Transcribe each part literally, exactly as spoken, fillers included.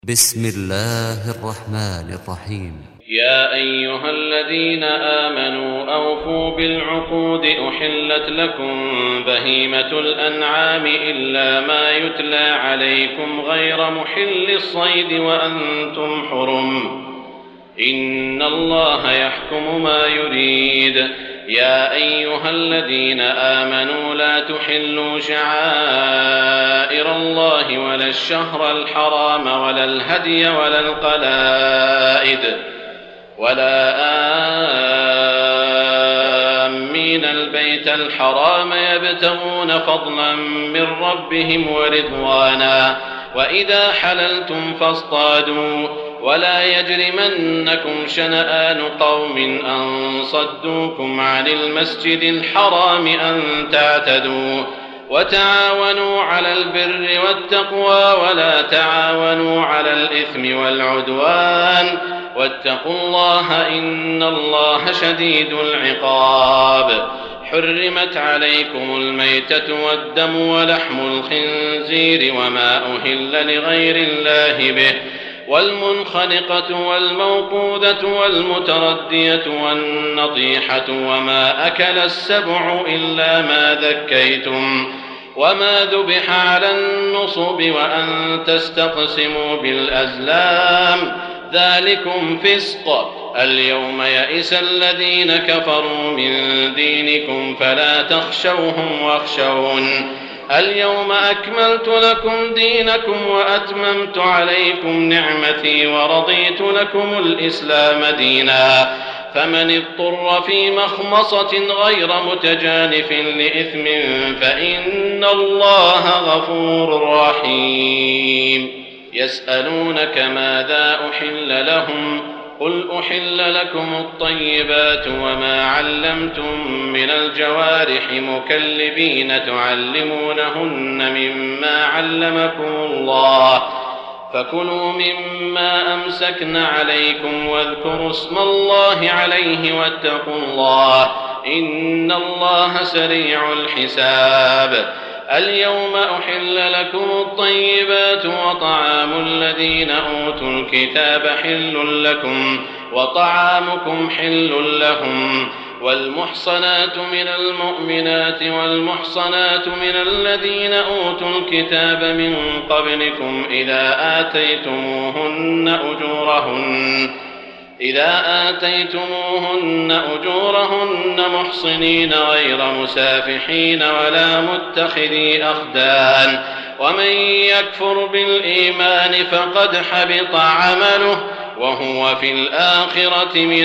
بسم الله الرحمن الرحيم. يا أيها الذين آمنوا أوفوا بالعقود أحلت لكم بهيمة الأنعام إلا ما يتلى عليكم غير محل الصيد وأنتم حرم إن الله يحكم ما يريد. يا أيها الذين آمنوا لا تحلوا شعائر الله ولا الشهر الحرام ولا الهدي ولا القلائد ولا آمين البيت الحرام يبتغون فضلا من ربهم ورضوانا وإذا حللتم فاصطادوا ولا يجرمنكم شنآن قوم أن صدوكم عن المسجد الحرام أن تعتدوا وتعاونوا على البر والتقوى ولا تعاونوا على الإثم والعدوان واتقوا الله إن الله شديد العقاب. حرمت عليكم الميتة والدم ولحم الخنزير وما أهل لغير الله به والمنخنقة والموقوذة والمتردية والنطيحة وما أكل السبع إلا ما ذكيتم وما ذبح على النصب وأن تستقسموا بالأزلام ذلكم فسق. اليوم يئس الذين كفروا من دينكم فلا تخشوهم واخشون اليوم أكملت لكم دينكم وأتممت عليكم نعمتي ورضيت لكم الإسلام دينا فمن اضطر في مخمصة غير متجانف لإثم فإن الله غفور رحيم. يسألونك ماذا أحل لهم قل أحل لكم الطيبات وما علمتم من الجوارح مكلبين تعلمونهن مما علمكم الله فكلوا مما أمسكن عليكم واذكروا اسم الله عليه واتقوا الله إن الله سريع الحساب. اليوم أحل لكم الطيبات وطعام الذين أوتوا الكتاب حل لكم وطعامكم حل لهم والمحصنات من المؤمنات والمحصنات من الذين أوتوا الكتاب من قبلكم إذا آتيتموهن أجورهن إذا آتيتموهن أجورهن محصنين غير مسافحين ولا متخذي أخدان ومن يكفر بالإيمان فقد حبط عمله وهو في الآخرة من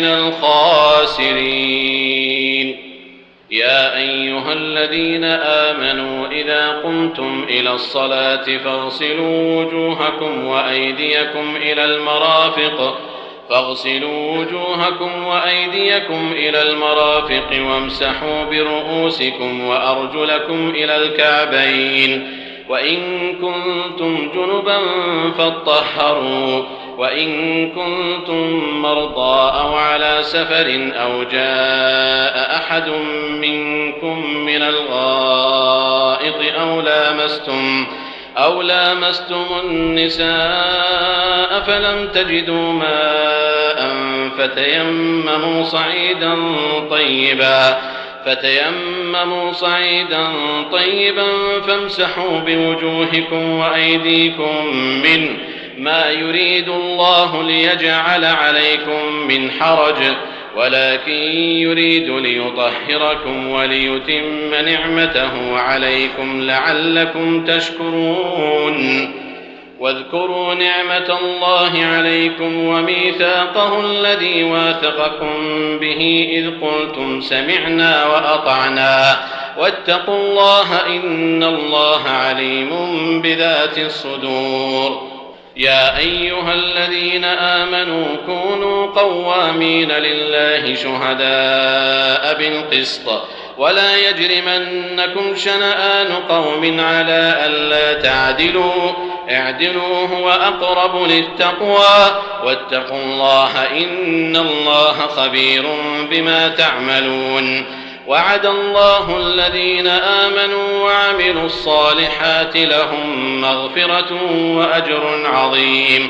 الخاسرين. يا أيها الذين آمنوا إذا قمتم إلى الصلاة فاغسلوا وجوهكم وأيديكم إلى المرافق فاغسلوا وجوهكم وأيديكم إلى المرافق وامسحوا برؤوسكم وأرجلكم إلى الكعبين وإن كنتم جنبا فاطهروا وإن كنتم مرضى أو على سفر أو جاء أحد منكم من الغائط أو لامستم أو لامستم النساء فلم تجدوا ماء فتيمموا صعيدا طيبا فتيمموا صعيدا طيبا فامسحوا بوجوهكم وأيديكم منه ما يريد الله ليجعل عليكم من حرج ولكن يريد ليطهركم وليتم نعمته عليكم لعلكم تشكرون. واذكروا نعمة الله عليكم وميثاقه الذي واثقكم به إذ قلتم سمعنا وأطعنا واتقوا الله إن الله عليم بذات الصدور. يا أيها الذين آمنوا كونوا قوامين لله شهداء بالقسط ولا يجرمنكم شنآن قوم على ألا تعدلوا اعدلوا هو أقرب للتقوى واتقوا الله إن الله خبير بما تعملون. وعد الله الذين آمنوا وعملوا الصالحات لهم مغفرة وأجر عظيم.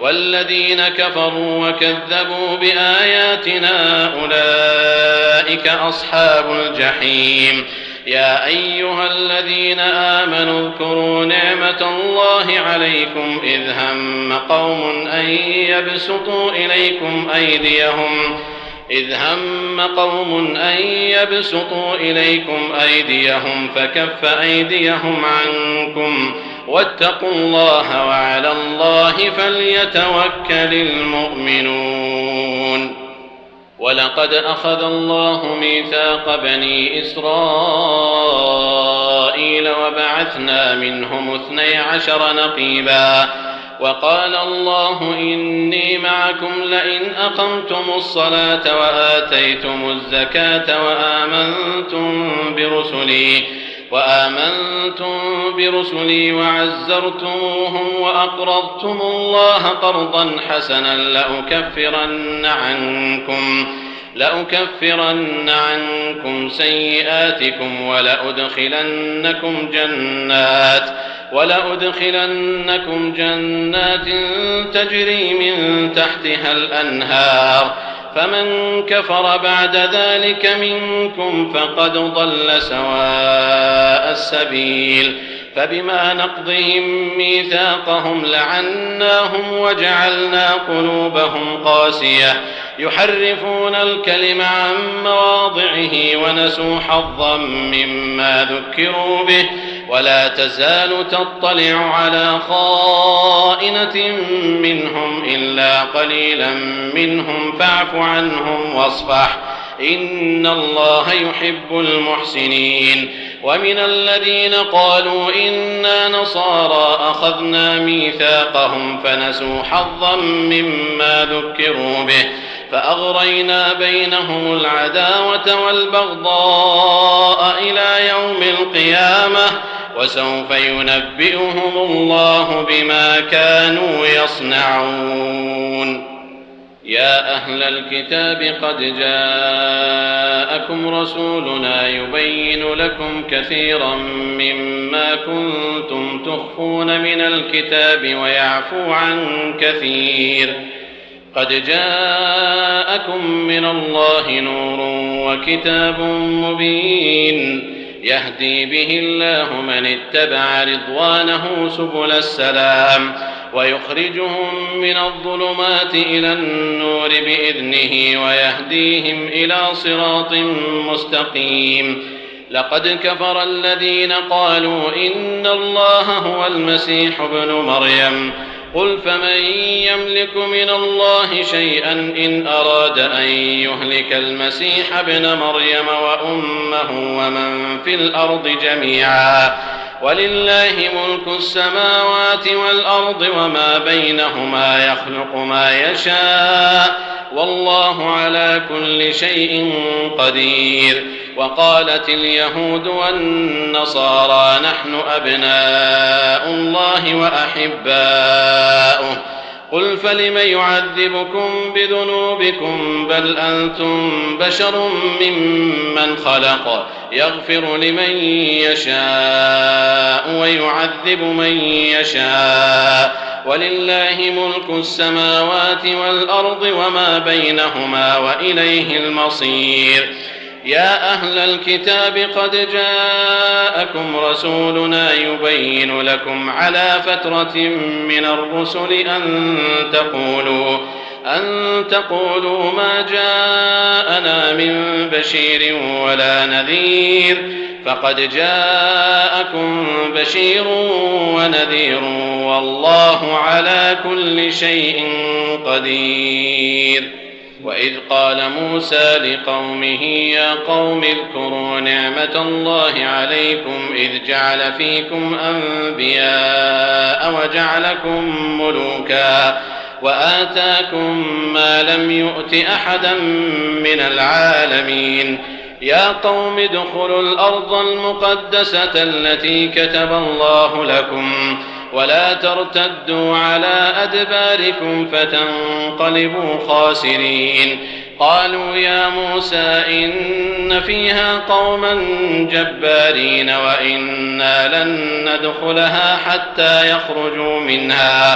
والذين كفروا وكذبوا بآياتنا أولئك أصحاب الجحيم. يا أيها الذين آمنوا اذكروا نعمة الله عليكم إذ هم قوم أن يبسطوا إليكم أيديهم إذ هم قوم أن يبسطوا إليكم أيديهم فكف أيديهم عنكم واتقوا الله وعلى الله فليتوكل المؤمنون. ولقد أخذ الله ميثاق بني إسرائيل وبعثنا منهم اثني عشر نقيبا وقال الله إني معكم لئن أقمتم الصلاة وآتيتم الزكاة وآمنتم برسلي وآمنتم برسلي وعزرتموهم وأقرضتم الله قرضا حسنا لأكفرن عنكم لأكفرن عنكم سيئاتكم ولأدخلنكم جنات ولأدخلنكم جنات تجري من تحتها الأنهار فمن كفر بعد ذلك منكم فقد ضل سواء السبيل. فبما نقضهم ميثاقهم لعناهم وجعلنا قلوبهم قاسية يحرفون الكلم عن مواضعه ونسوا حظا مما ذكروا به ولا تزال تطلع على خائنة منهم إلا قليلا منهم فاعف عنهم واصفح إن الله يحب المحسنين. ومن الذين قالوا إنا نصارى أخذنا ميثاقهم فنسوا حظا مما ذكروا به فأغرينا بينهم العداوة والبغضاء إلى يوم القيامة وسوف ينبئهم الله بما كانوا يصنعون. يا أهل الكتاب قد جاءكم رسولنا يبين لكم كثيرا مما كنتم تخفون من الكتاب ويعفو عن كثير. قد جاءكم من الله نور وكتاب مبين يهدي به الله من اتبع رضوانه سبل السلام ويخرجهم من الظلمات إلى النور بإذنه ويهديهم إلى صراط مستقيم. لقد كفر الذين قالوا إن الله هو المسيح ابن مريم قل فمن يملك من الله شيئا إن أراد أن يهلك المسيح ابن مريم وأمه ومن في الأرض جميعا ولله ملك السماوات والأرض وما بينهما يخلق ما يشاء والله على كل شيء قدير. وقالت اليهود والنصارى نحن أبناء الله وأحباؤه قل فلم يعذبكم بذنوبكم بل أنتم بشر ممن خلق يغفر لمن يشاء ويعذب من يشاء ولله ملك السماوات والأرض وما بينهما وإليه المصير. يا أهل الكتاب قد جاءكم رسولنا يبين لكم على فترة من الرسل أن تقولوا أن تقولوا ما جاءنا من بشير ولا نذير فقد جاءكم بشير ونذير والله على كل شيء قدير. وإذ قال موسى لقومه يا قوم اذكروا نعمة الله عليكم إذ جعل فيكم أنبياء وجعلكم ملوكا وآتاكم ما لم يؤت أحدا من العالمين. يا قوم ادخلوا الأرض المقدسة التي كتب الله لكم ولا ترتدوا على أدباركم فتنقلبوا خاسرين. قالوا يا موسى إن فيها قوما جبارين وإنا لن ندخلها حتى يخرجوا منها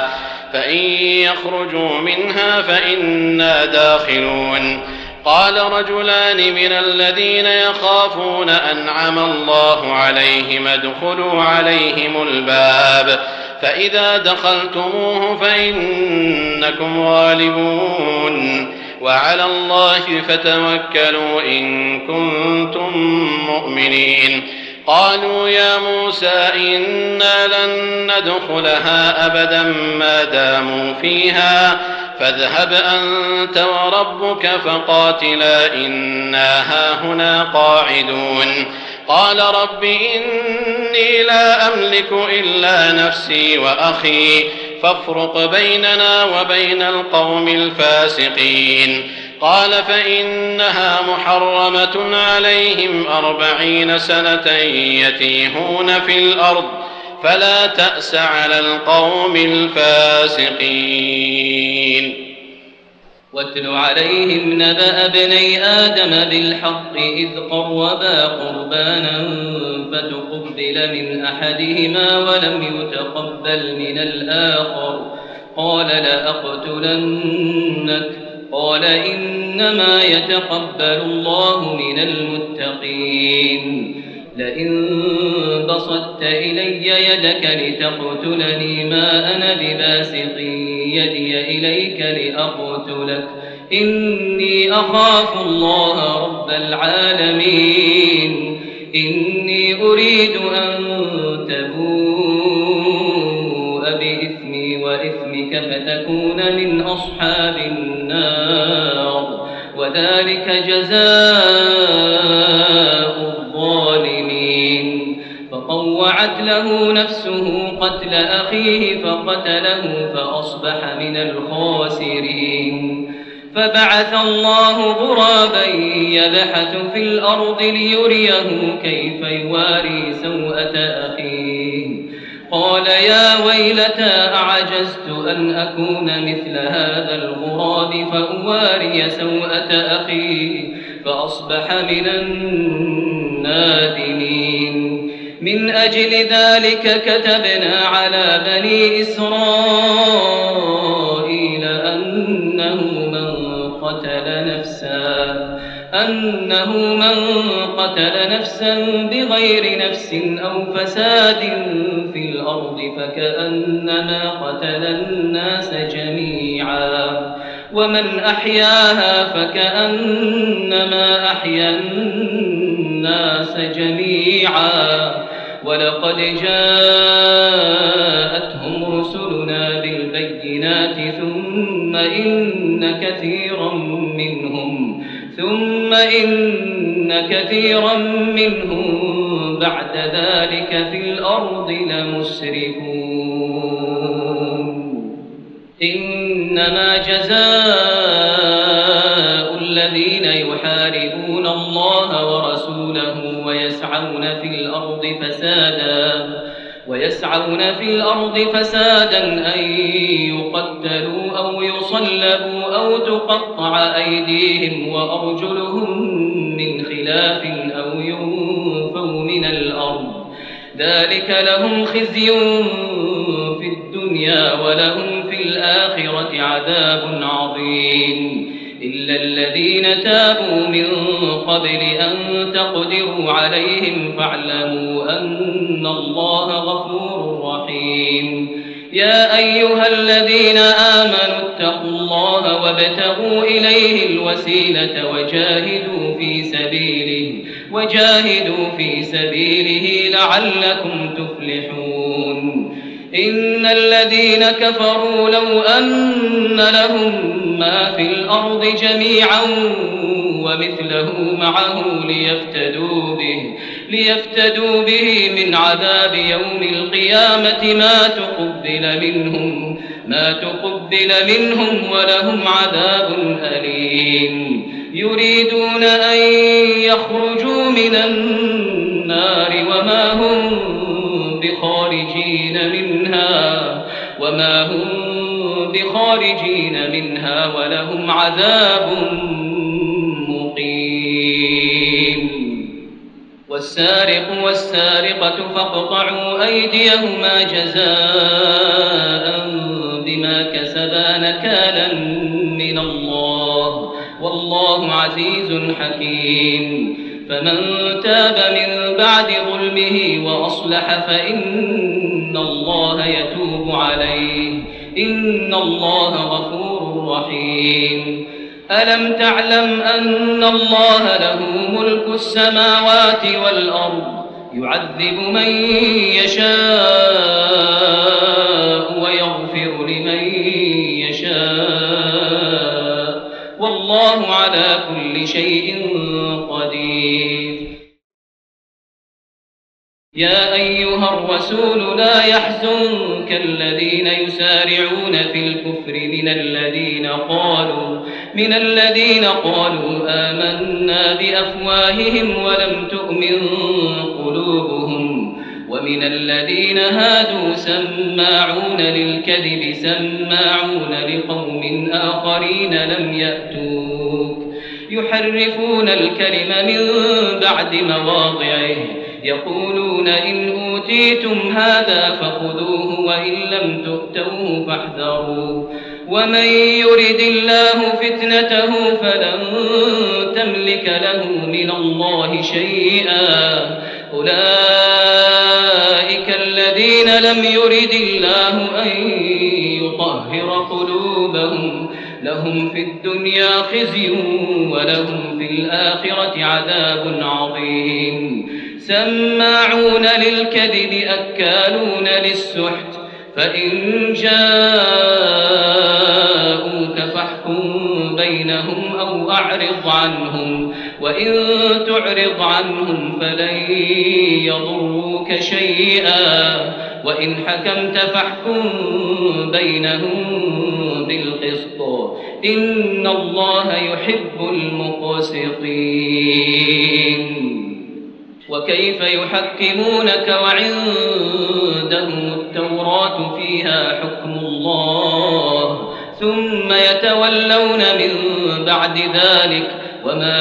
فإن يخرجوا منها فإنا داخلون. قال رجلان من الذين يخافون أنعم الله عليهم ادخلوا عليهم الباب فإذا دخلتموه فإنكم غالبون وعلى الله فتوكلوا إن كنتم مؤمنين. قالوا يا موسى إنا لن ندخلها أبدا ما داموا فيها فاذهب أنت وربك فقاتلا إنا هاهنا قاعدون. قال رب إني لا أملك إلا نفسي وأخي فافرق بيننا وبين القوم الفاسقين. قال فإنها محرمة عليهم أربعين سنة يتيهون في الأرض فلا تأس على القوم الفاسقين. واتل عليهم نبأ ابني آدم بالحق إذ قربا قربانا فتقبل من أحدهما ولم يتقبل من الآخر قال لأقتلنك قال إنما يتقبل الله من المتقين. لئن بسطت إلي يدك لتقتلني ما أنا بباسط يدي إليك لأقتلك إني أخاف الله رب العالمين. إني أريد أن تبوء بإثمي وإثمك فتكون من أصحاب النار وذلك جزاء الظالمين. فطوعت له نفسه قتل أخيه فقتله فأصبح من الخاسرين. فبعث الله غرابا يبحث في الأرض ليريه كيف يواري سوءة أخيه قال يا ويلتى أعجزت أن أكون مثل هذا الغراب فأواري سوءة أخي فأصبح من النادمين. من أجل ذلك كتبنا على بني إسرائيل أنه من قتل نفسا أنه من قتل نفسا بغير نفس أو فساد في الأرض فكأنما قتل الناس جميعا ومن أحياها فكأنما أحيا الناس جميعا. ولقد جاءتهم رسلنا بالبينات ثم إن كثيرا منهم ثم إن كثيرا منهم بعد ذلك في الأرض لمسرفون. إنما جزاء الذين يحاربون الله ورسوله ويسعون في الأرض فسادا ويسعون في الأرض فسادا أن يقتلوا أو يصلبوا أو تقطع أيديهم وأرجلهم من خلاف أو ينفوا من الأرض ذلك لهم خزي في الدنيا ولهم في الآخرة عذاب عظيم. إلا الذين تابوا من قبل أن تقدروا عليهم فاعلموا أن الله غفور رحيم. يا أيها الذين آمنوا اتقوا الله وابتغوا إليه الوسيلة وجاهدوا في سبيله وجاهدوا في سبيله لعلكم تفلحون. إن الذين كفروا لو أن لهم ما في الأرض جميعا ومثله معه ليفتدوا به ليفتدوا به من عذاب يوم القيامة ما تقبل منهم ما تقبل منهم ولهم عذاب أليم. يريدون أن يخرجوا من النار وما هم بخارجين منها وما هم بخارجين منها ولهم عذاب مقيم. والسارق والسارقة فاقطعوا أيديهما جزاء بما بما كسبا نكالا من الله والله عزيز حكيم فمن تاب من بعد ظلمه وأصلح فإن الله يتوب عليه إن الله غفور رحيم ألم تعلم أن الله له ملك السماوات والأرض يعذب من يشاء ويغفر لمن يشاء والله على كل شيء قدير يا أيها الرسول لا يحزنك الذين يسارعون في الكفر من الذين قالوا من الذين قالوا آمنا بأفواههم ولم تؤمن قلوبهم ومن الذين هادوا سماعون للكذب سماعون لقوم آخرين لم يأتوك يحرفون الكلم من بعد مواضعه يقولون إن أوتيتم هذا فخذوه وإن لم تؤتوه فاحذروا ومن يرد الله فتنته فلن تملك له من الله شيئا أولئك الذين لم يرد الله أن يطهر قلوبهم لهم في الدنيا خزي ولهم في الآخرة عذاب عظيم سماعون للكذب أكالون للسحت فإن جاءوك فاحكم بينهم أو أعرض عنهم وإن تعرض عنهم فلن يضروك شيئا وإن حكمت فاحكم بينهم بالقسط إن الله يحب المقسطين وكيف يحكمونك وعندهم التوراة فيها حكم الله ثم يتولون من بعد ذلك وما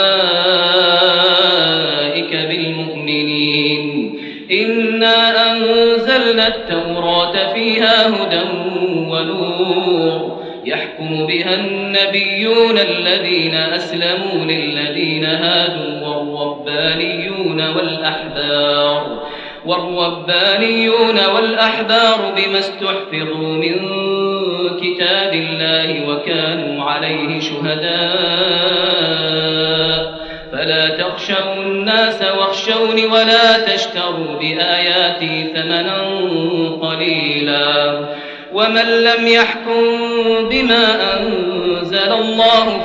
أولئك بالمؤمنين إنا أنزلنا التوراة فيها هدى ونور يحكم بها النبيون الذين أسلموا للذين هادوا والربانيون والأحبار والربانيون والأحبار بما استحفظوا من كتاب الله وكانوا عليه شهداء فلا تخشوا الناس واخشوني ولا تشتروا بآياتي ثمنا قليلا ومن لم يحكم بما أنزل الله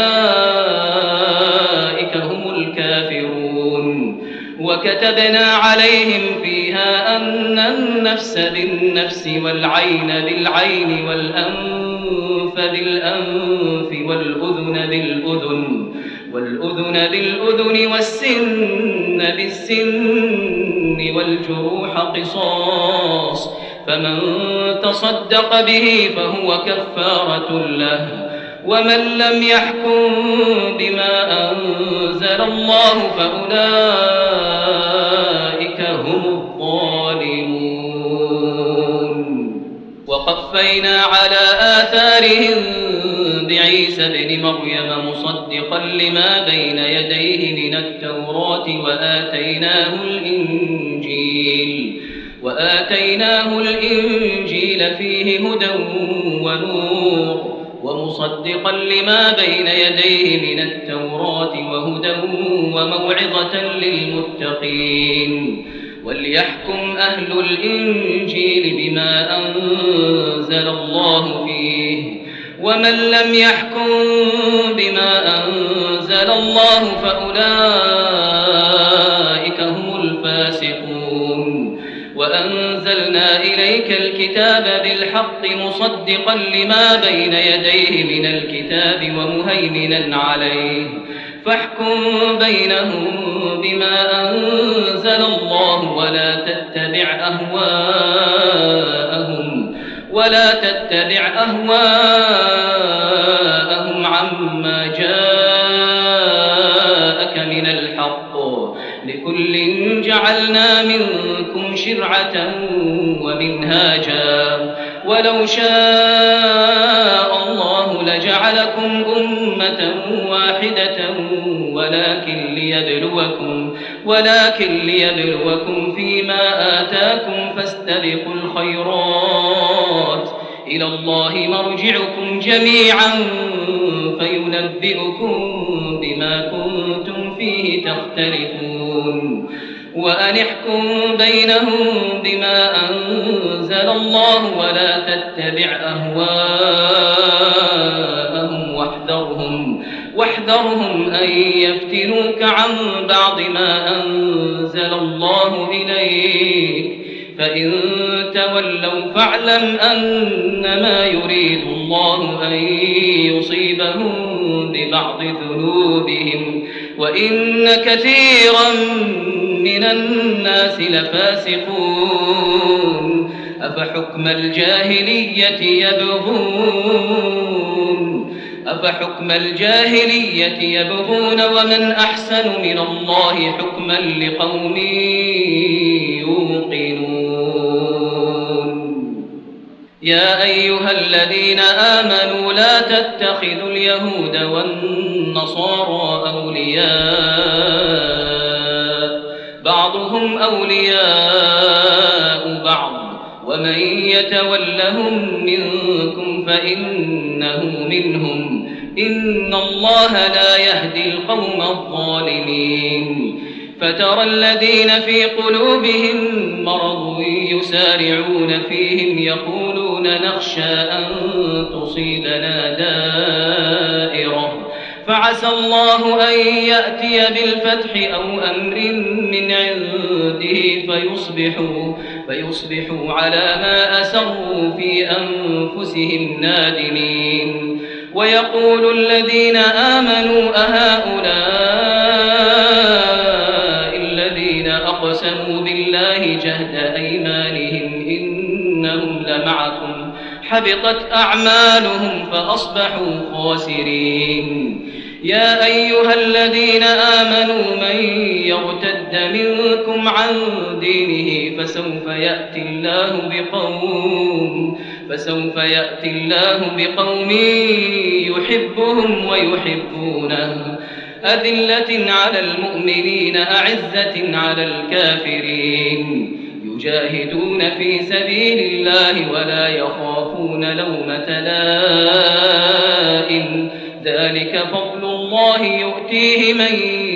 فأولئك هم الكافرون وكتبنا عليهم فيها أن النفس بالنفس والعين بالعين والأنف بالأنف والأذن بالأذن والأذن بالأذن والسن بالسن والجروح قصاص فمن تصدق به فهو كفارة له ومن لم يحكم بما أنزل الله فأولئك هم الظالمون وقفينا على آثارهم بعيسى ابن مريم مصدقا لما بين يديه من التوراة وآتيناه الإنجيل وآتيناه الإنجيل فيه هدى ونور ومصدقا لما بين يديه من التوراة وهدى وموعظة للمتقين وليحكم أهل الإنجيل بما أنزل الله فيه ومن لم يحكم بما أنزل الله فأولئك هم الفاسقون وأنزلنا إليك الكتاب بالحق مصدقا لما بين يديه من الكتاب ومهيمنا عليه فاحكم بينهم بما أنزل الله ولا تتبع أهواءهم ولا تتبع أهواءهم عما جاءك من الحق لكل جعلنا منكم شرعة ومنهاجا ولو شاء الله لجعلكم أمة واحدة ولكن ليبلوكم, ولكن ليبلوكم فيما آتاكم فاستبقوا الخيرات إلى الله مرجعكم جميعا فينبئكم بما كنتم فيه تختلفون وأن احكم بينهم بما أنزل الله ولا تتبع أهواءهم واحذرهم, واحذرهم أن يفتنوك عن بعض ما أنزل الله إليك فإن تولوا فاعلم أنما يريد الله أن يصيبهم ببعض ذنوبهم وإن كثيرا من الناس لفاسقون أفحكم الجاهلية يبغون أفحكم الجاهلية يبغون ومن أحسن من الله حكما لقوم يوقنون. يا أيها الذين آمنوا لا تتخذوا اليهود والنصارى أولياء بعضهم أولياء بعض ومن يتولهم منكم فإنه منهم إن الله لا يهدي القوم الظالمين. فترى الذين في قلوبهم مرض يسارعون فيهم يقولون نخشى أن تصيبنا دائرة فعسى الله أن يأتي بالفتح أو أمر من عنده فيصبحوا, فيصبحوا على ما أسروا في أنفسهم نادمين. ويقول الذين آمنوا أهؤلاء الذين أقسموا بالله جهد أيمانهم إنهم لمعكم حبطت أعمالهم فأصبحوا خاسرين. يا أيها الذين آمنوا من يرتد منكم عن دينه فسوف يأتي الله بقوم فسوف يأتي الله بقوم يحبهم ويحبونه أذلة على المؤمنين أعزة على الكافرين يجاهدون في سبيل الله ولا يخافون لومة لائم ذلك فضل الله يؤتيه من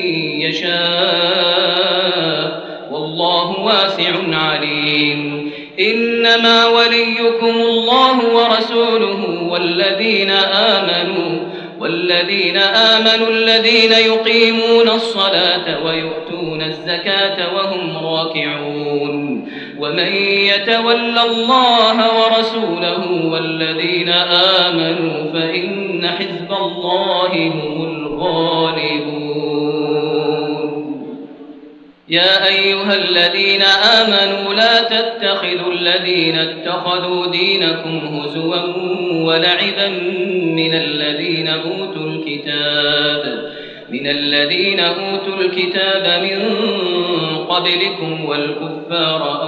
يشاء والله واسع عليم. إنما وليكم الله ورسوله والذين آمنوا والذين آمنوا الذين يقيمون الصلاة ويؤتون الزكاة وهم راكعون. ومن يتول الله ورسوله والذين آمنوا فإن حزب الله هم الغالبون. يا أيها الذين آمنوا لا تتخذوا الذين اتخذوا دينكم هزوا ولعبا من الذين أوتوا الكتاب من الذين أوتوا الكتاب من قبلكم والكفار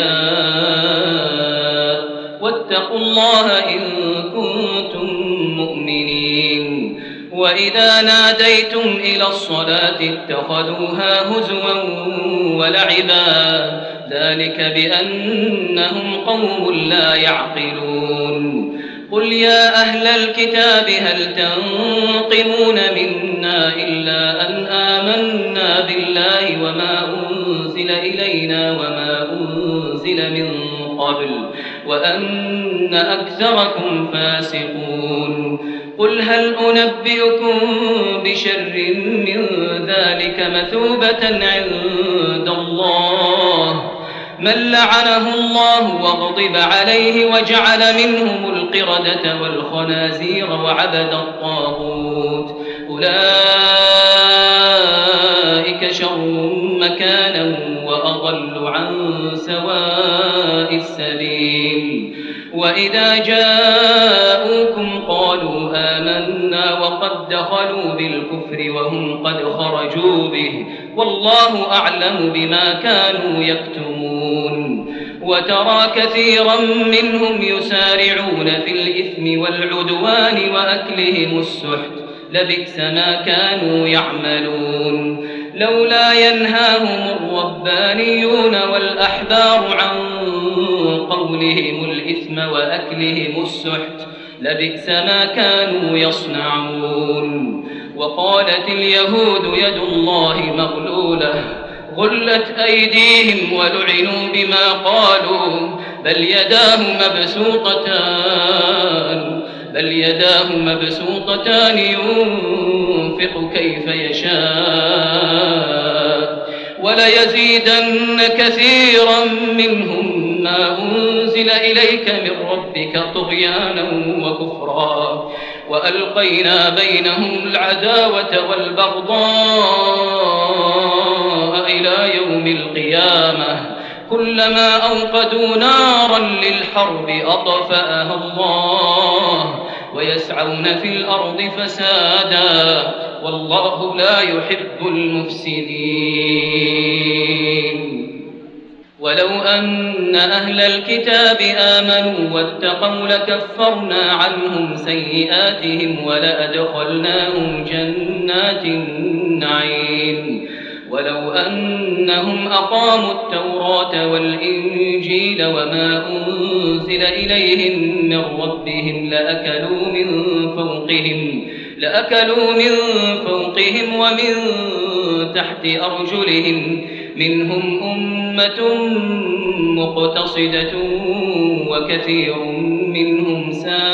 أولياء واتقوا الله إن كنتم مؤمنين. وإذا ناديتم إلى الصلاة اتخذوها هزوا ولعبا ذلك بأنهم قوم لا يعقلون. قل يا أهل الكتاب هل تنقمون منا إلا أن آمنا بالله وما أنزل إلينا وما أنزل من قبل وأن أكثركم فاسقون. قل هل أنبئكم بشر من ذلك مثوبة عند الله من لعنه الله وغضب عليه وجعل منهم القردة والخنازير وعبد الطاغوت أولئك شر مكانا وأضل عن سواء السبيل. وإذا جاءوكم قالوا آمنا وقد دخلوا بالكفر وهم قد خرجوا به والله أعلم بما كانوا يكتمون. وترى كثيرا منهم يسارعون في الإثم والعدوان وأكلهم السحت لبئس ما كانوا يعملون لولا ينهاهم الربانيون والأحبار عن قولهم الإثم وأكلهم السحت لبئس ما كانوا يصنعون وقالت اليهود يد الله مغلولة غلت أيديهم ولعنوا بما قالوا بل يداه مبسوطتان بل يداه مبسوطتان ينفق كيف يشاء وليزيدن كثيرا منهم ما أنزل إليك من ربك طغيانا وكفرا وألقينا بينهم العداوة والبغضاء إلى يوم القيامة كلما أوقدوا نارا للحرب أطفأها الله ويسعون في الأرض فسادا والله لا يحب المفسدين ولو أن أهل الكتاب آمنوا واتقوا لكفرنا عنهم سيئاتهم ولأدخلناهم جنات النعيم ولو أنهم أقاموا التوراة والإنجيل وما أنزل إليهم من ربهم لأكلوا من فوقهم لأكلوا من فوقهم ومن تحت أرجلهم منهم أمة مقتصدة وكثير منهم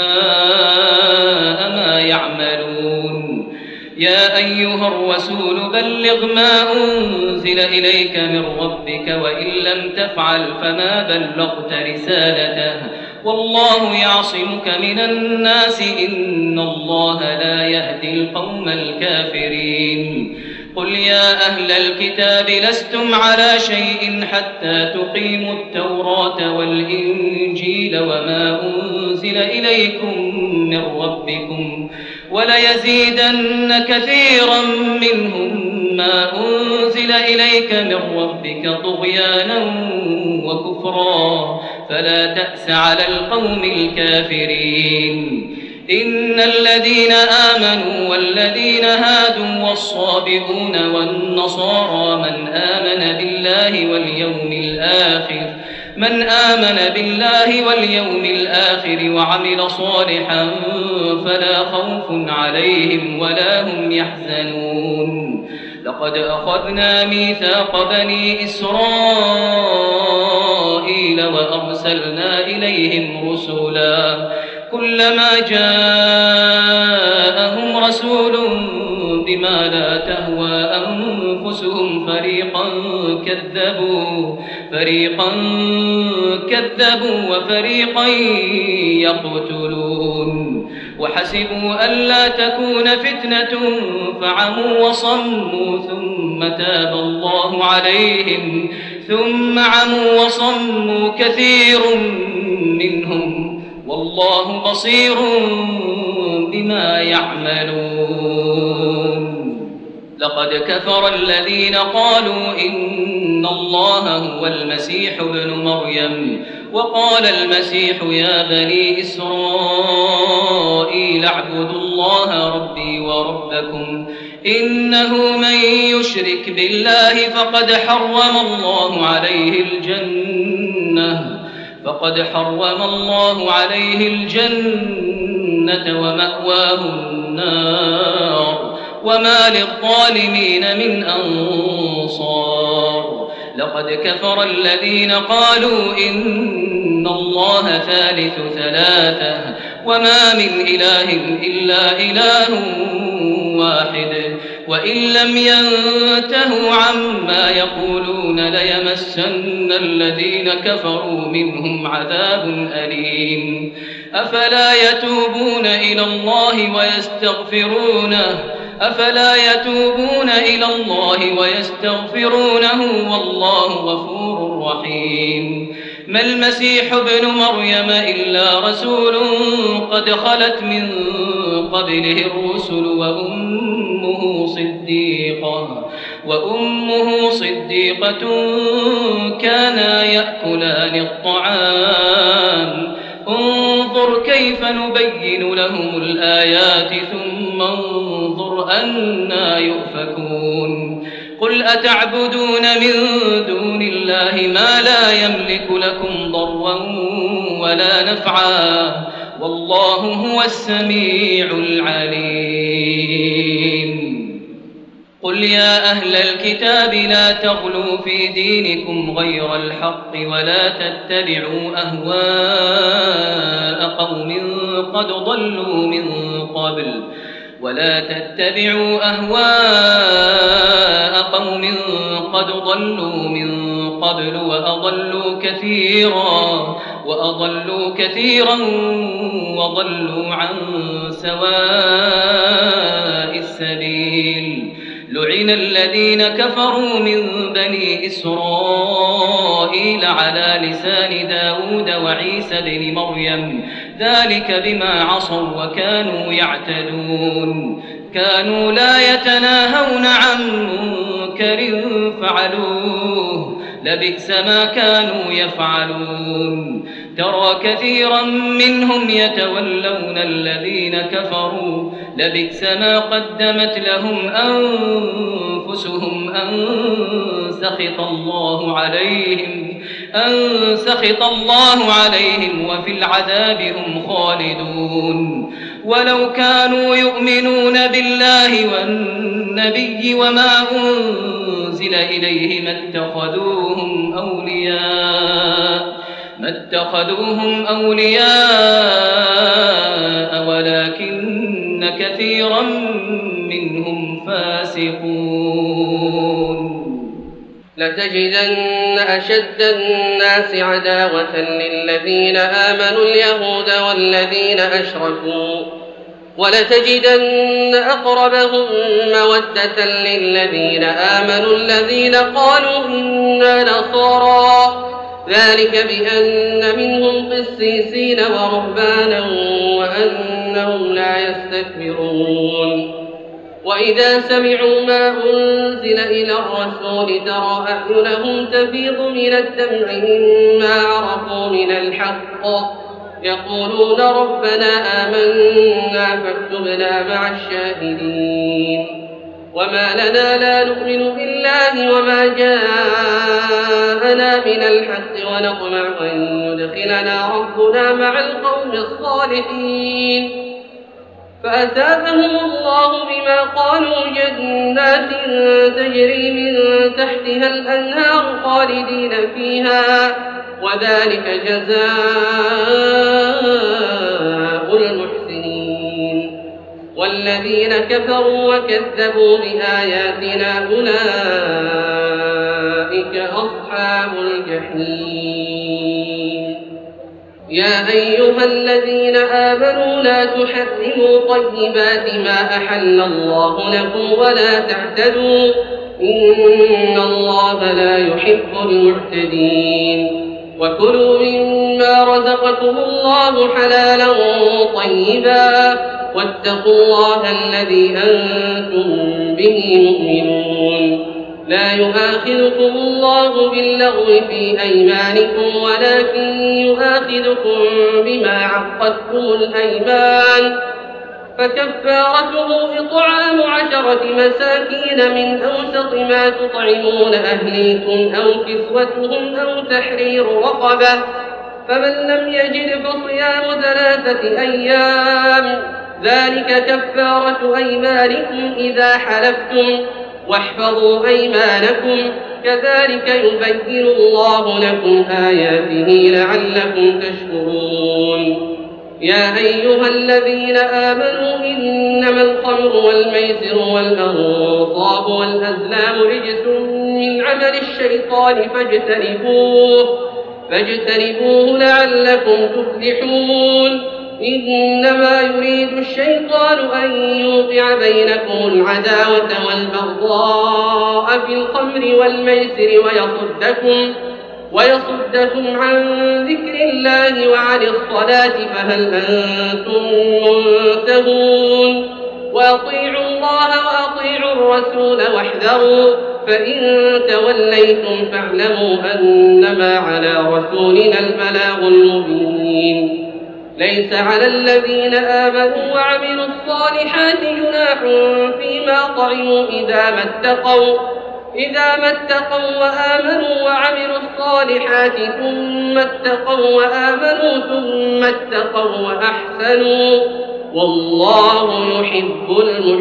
ساء ما يعملون يا أيها الرسول بلغ ما أنزل إليك من ربك وإن لم تفعل فما بلغت رسالته والله يعصمك من الناس إن الله لا يهدي القوم الكافرين قل يا أهل الكتاب لستم على شيء حتى تقيموا التوراة والإنجيل وما أنزل إليكم من ربكم وليزيدن كثيرا منهم ما أنزل إليك من ربك طغيانا وكفرا فلا تأس على القوم الكافرين إن الذين آمنوا والذين هادوا والصابئون والنصارى من آمن بالله واليوم الآخر من آمن بالله واليوم الآخر وعمل صالحا فلا خوف عليهم ولا هم يحزنون لقد أخذنا ميثاق بني إسرائيل وأرسلنا إليهم رسلا كلما جاءهم رسول بما لا تهوى أنفسهم فريقا كذبوا فريقا كذبوا وفريقا يقتلون وحسبوا ألا تكون فتنة فعموا وصموا ثم تاب الله عليهم ثم عموا وصموا كثير منهم والله بصير بما يعملون لقد كفر الذين قالوا إن الله هو المسيح ابن مريم وقال المسيح يا بني إسرائيل اعبدوا الله ربي وربكم إنه من يشرك بالله فقد حرم الله عليه الجنة فقد حرم الله عليه الجنة ومأواه النار وما للظالمين من أنصار لقد كفر الذين قالوا إن الله ثالث ثلاثة وما من إله إلا إله واحد وإن لم ينتهوا عما يقولون ليمسن الذين كفروا منهم عذاب أليم أفلا يتوبون إلى الله ويستغفرونه أفلا يتوبون إلى الله ويستغفرونه والله غفور رحيم ما المسيح ابن مريم إلا رسول قد خلت من قبله الرسل وأمه صديقة وأمه صديقة كانا يأكلان الطعام انظر كيف نبين لهم الآيات ثم انظر أنا يؤفكون قل أتعبدون من دون الله ما لا يملك لكم ضرا ولا نفعا والله هو السميع العليم قل يا أهل الكتاب لا تغلوا في دينكم غير الحق ولا تتبعوا أهواء قوم قد ضلوا من قبل ولا تتبعوا أهواء قوم قد ضلوا من قبل وأضلوا كثيرا وأضلوا كثيرا وضلوا عن سواء السبيل لعن الذين كفروا من بني إسرائيل على لسان داود وعيسى بن مريم ذلك بما عصوا وكانوا يعتدون كانوا لا يتناهون عن منكر فعلوه لبئس ما كانوا يفعلون ترى كثيرا منهم يتولون الذين كفروا لبئس ما قدمت لهم أنفسهم أن سخط الله عليهم أن سخط الله عليهم وفي العذاب هم خالدون ولو كانوا يؤمنون بالله والنبي وما أنزل إليه ما اتخذوهم أولياء ما اتخذوهم أولياء ولكن كثيرا منهم فاسقون لتجدن أشد الناس عداوة للذين آمنوا اليهود والذين أشركوا ولتجدن أقربهم مودة للذين آمنوا الذين قالوا إنا نصارى ذلك بأن منهم قسيسين ورهبانا وأنهم لا يستكبرون وإذا سمعوا ما أنزل إلى الرسول ترى أعينهم تفيض من الدمع مما عرفوا من الحق يقولون ربنا آمنا فاكتبنا مع الشاهدين وما لنا لا نؤمن بالله وما جاءنا من الحق ونطمع أن يدخلنا ربنا مع القوم الصالحين فأثابهم الله بما قالوا جنات تجري من تحتها الأنهار خالدين فيها وذلك جزاء المحسنين والذين كفروا وكذبوا بآياتنا أولئك أصحاب الجحيم يا أيها الذين آمنوا لا تحرموا طيبات ما أحل الله لكم ولا تعتدوا إن الله لا يحب المعتدين وكلوا مما رزقكم الله حلالا طيبا واتقوا الله الذي أنتم به مؤمنون لا يؤاخذكم الله باللغو في أيمانكم ولكن يؤاخذكم بما عقدتم الأيمان فكفارته إطعام عشرة مساكين من أوسط ما تطعمون أهليكم أو كسوتهم أو تحرير رقبة فمن لم يجد فصيام ثلاثة أيام ذلك كفارة أيمانكم إذا حلفتم واحفظوا أيمانكم كذلك يبين الله لكم آياته لعلكم تشكرون يا أيها الذين آمنوا إنما الخمر والميسر والأنصاب والأزلام رجس من عمل الشيطان فاجتنبوه فاجتنبوه لعلكم تفلحون إنما يريد الشيطان أن يوقع بينكم العداوة والبغضاء في الخمر والميسر ويصدكم ويصدكم عن ذكر الله وعن الصلاة فهل أنتم منتهون وأطيعوا الله وأطيعوا الرسول واحذروا فإن توليتم فاعلموا أنما على رسولنا البلاغ المبين. ليس على الذين آمنوا وعملوا الصالحات جناح فيما طعموا إذا ما اتقوا إذا ما اتقوا وآمنوا وعملوا الصالحات ثم اتقوا وآمنوا ثم اتقوا وأحسنوا والله يحب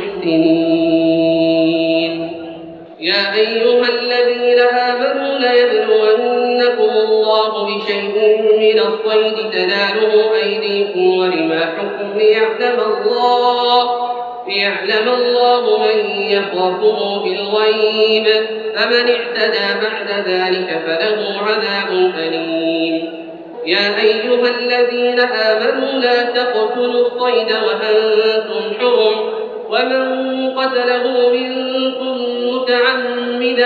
المحسنين. يا أيها الذين آمنوا ليبلونكم الله بشيء من الصيد تناله أيديكم ورماحكم ليعلم الله ليعلم الله من يخافه بالغيب فمن اعتدى بعد ذلك فله عذاب أليم. يا أيها الذين آمنوا لا تقتلوا الصيد وأنتم حرم ومن قتله منكم متعمدا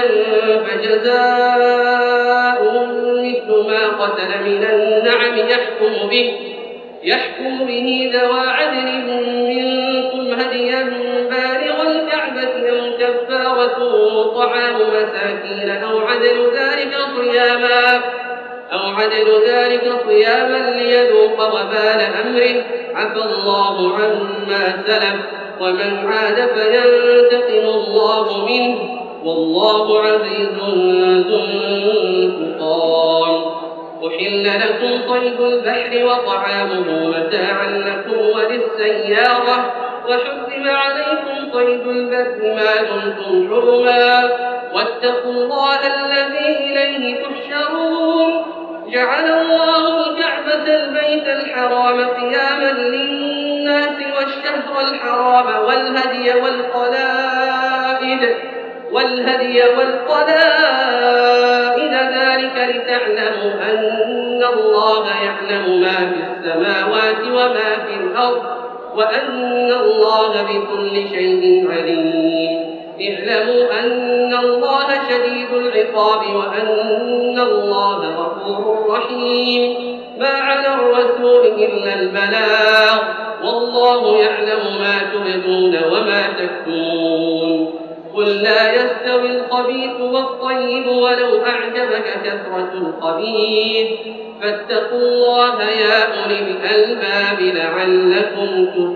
فجزاء مثل ما قتل من النعم يحكم به يحكم به ذوى عدل منكم هديا بالغ الكعبة أو كفارة طعام مساكين أو عدل ذلك صياما أو عدل ذلك صياما ليذوق وبال أمره عفى الله عما سلف ومن عاد فينتقم الله منه والله عزيز ذو انتقام. أحل لكم صيد البحر وطعامه متاعا لكم وللسيارة وحرم عليكم صيد البر ما دمتم حرما واتقوا الله الذي إليه تحشرون. جعل الله الكعبة البيت الحرام قياما للناس والشهر الحرام والهدي والقلائد والهدي والقلائد ذلك لتعلموا أن الله يعلم ما في السماوات وما في الأرض وأن الله بكل شيء عليم. اعلموا أن الله شديد العقاب وأن الله غفور رحيم. ما على الرسول إلا البلاغ والله يعلم ما تبدون وما تكتمون. قل لا يستوي الخبيث والطيب ولو أعجبك كثرة الخبيث فاتقوا الله يا أولي الألباب لعلكم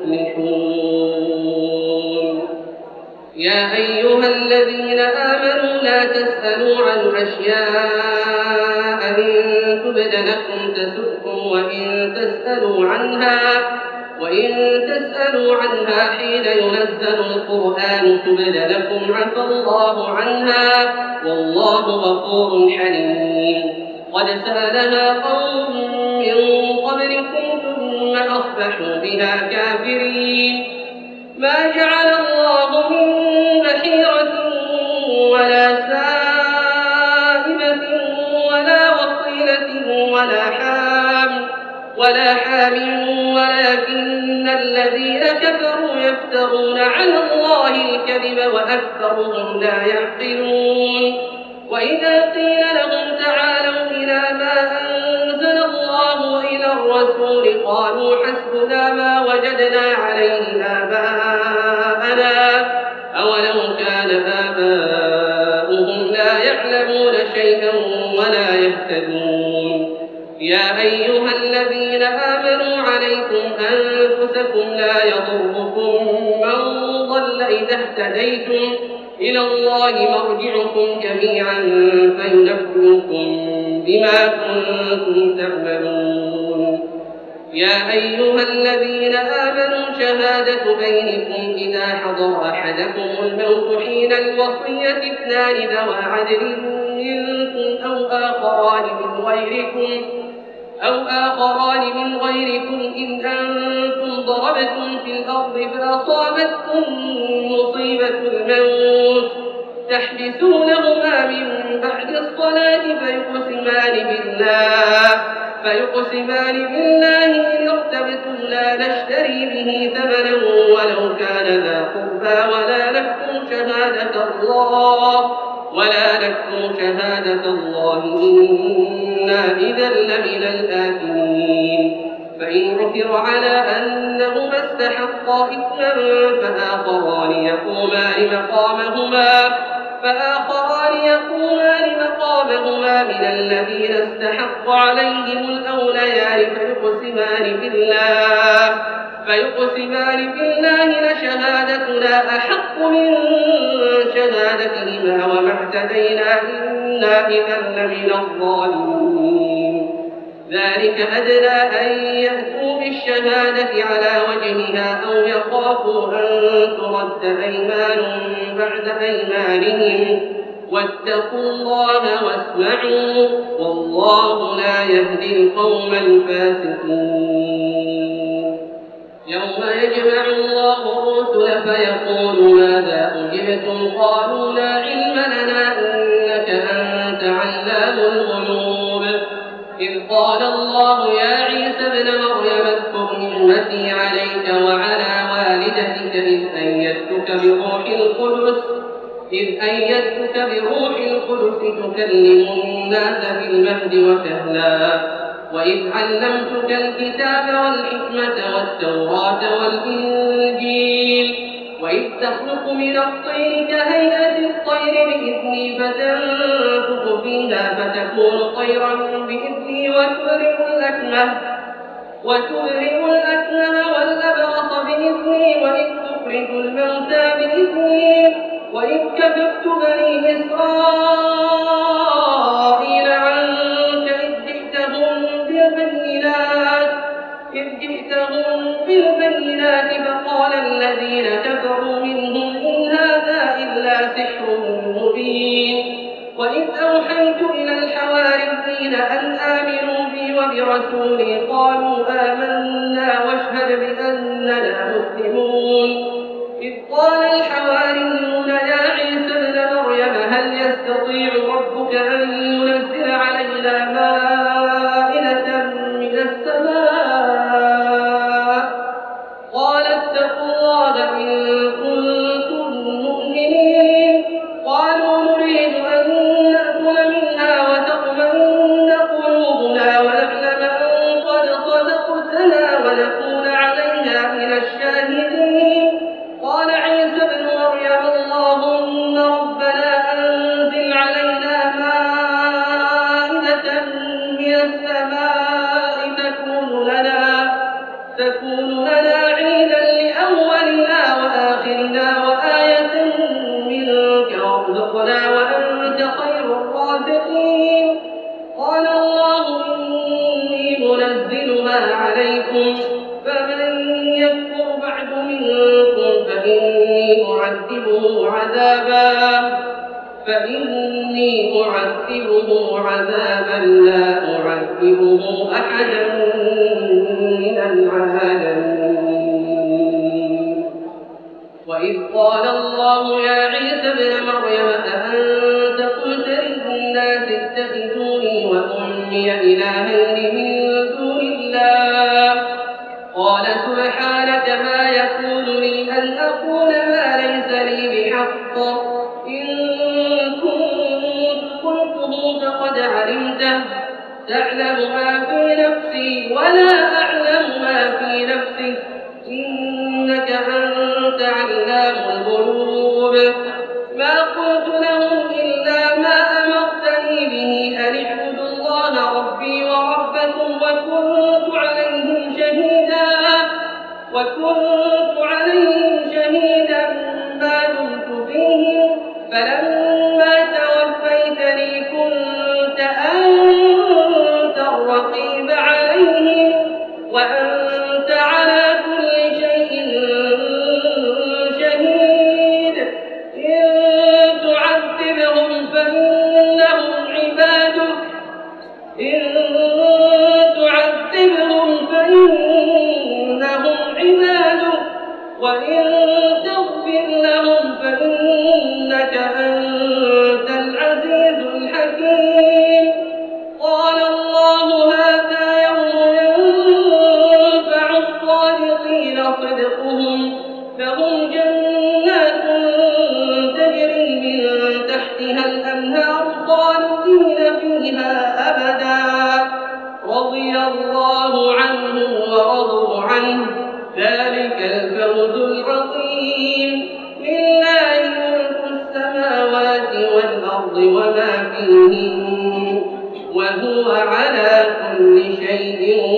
تفلحون. يا أيها الذين آمنوا لا تسألوا عن أشياء إن تبد لكم تسؤكم وإن تسألوا عنها وإن تسألوا عنها حين ينزل القرآن تبد لكم عفى الله عنها والله غفور حليم. قد سألها قوم من قبلكم ثم أصبحوا بها كافرين. ما جعل الله من بحيرة ولا سائبة ولا وصيلة ولا حام ولا حام ولكن الذين كفروا يفترون على الله الكذب وأكثرهم لا يعقلون. وإذا قيل لهم تعالوا إلى ما أنزل الله وإلى الرسول قالوا حسبنا ما وجدنا عليه آباءنا أولو كان آباؤهم لا يعلمون شيئا ولا يهتدون. يا أيها الذين آمنوا عليكم أنفسكم لا يضركم من ضل إذا اهتديتم إلى الله مرجعكم جميعا فينبئكم بما كنتم تعملون. يا أيها الذين آمنوا شهادة بينكم إذا حضر أحدكم الموت حين الوصية اثنان ذوى عدل منكم أو آخران من غيركم أو آخران من غيركم إن أنتم ضربتم في الأرض فأصابتكم مصيبة الموت تحبسونهما من بعد الصلاة فيقسمان بالله فيقسمان بالله إن ارتبتم لا نشتري به ثمنا ولو كان ذا قربى ولا نكتم شهادة الله ولا نكتم شهادة الله إنا إذا لمن الآثمين. فإن عثر على أنهما استحقا إثما فآخران يقومان مقامهما فآخران يقومان مقامهما من الذين استحق عليهم الأوليان فيقسمان بالله فيقسمان بالله لشهادتنا أحق من شهادتهما وما اعتدينا إنا إذا لمن الظالمين. ذلك أدنى أن يأتوا بالشهادة على وجهها أو يخافوا أن ترد أيمان بعد أيمانهم واتقوا الله واسمعوا والله لا يهدي القوم الفاسقين. يوم يجمع الله الرسل فيقول ماذا أجبتم قالوا لا علم لنا إنك أنت علام الغيوب. إذ قال الله يا عيسى ابن مريم اذكر نعمتي عليك وعلى والدتك إذ أيدتك بروح القدس إذ أيدتك بروح القدس تكلم الناس في المهد وكهلا وإذ علمتك الكتاب والحكمة والتوراة والإنجيل وإذ تخلق من الطير كهيئة الطير بإذني فتنفخ فيها فتكون طيرا بإذني وتبرئ الأكمه وتبرئ الأكمه والأبرص بإذني وإذ تخرج الموتى بإذني وإذ كففت بني إسرائيل عنك إذ جئتهم بالبينات إذ جئتهم بالبينات فقال الذين كفروا منهم إن هذا إلا سحر مبين. وإذ أوحيت إلى الحواريين أن آمنوا بي وبرسولي قالوا آمنا واشهد بأننا مسلمون. إذ قال الحواريون يا عيسى ابن مريم هل يستطيع ربك أن ينزل علينا مائدة من السماء قال اتقوا الله إن كنتم مؤمنين. قالوا نريد أن نأكل منها وتطمئن قلوبنا ونعلم أن قد صدقتنا ونكون عليها من الشاهدين. قال عيسى ابن مريم اللهم ربنا أنزل علينا مائدة من السماء تكون لنا تكون لنا عيدا لأولنا وآخرنا وآية منك وارزقنا وأنت خير الرازقين. قال الله إني منزلها عليكم فمن يكفر بعد منكم فإني أعذبه عذابا فإني أعذبه عذابا لا أعذبه أحدا من العالمين. وإذ قال الله يا عيسى ابن مريم أأنت قلت للناس اتخذوني وأمي إلهين من دون الله قال سبحانك ما يكون لي أن أقول ما ليس لي بحق إن كنت قلته فقد علمته تعلم ما في نفسي ولا أعلم ما في نفسك إنك أنت علام الغيوب. ما قلت لهم إلا ما أمرتني به أن اعبدوا الله ربي وربكم وكنت عليهم شهيدا وكنت عليهم شهيدا ما دمت فيهم فلما توفيتني كنت أنت الرقيب عليهم وأنت على كل شيء شهيد. إن تعذبهم فإنهم عبادك إن تعذبهم فإنهم عبادك وإن تغفر لهم فإنك أنت العزيز الحكيم. قال الله هذا يوم ينفع الصادقين صدقهم لهم جنات تجري من تحتها الأنهار خالدين فيها أبدا رضي الله عنهم ورضوا عنه ذلك الفوز العظيم. لله ملك السماوات وما فيهن وهو على كل شيء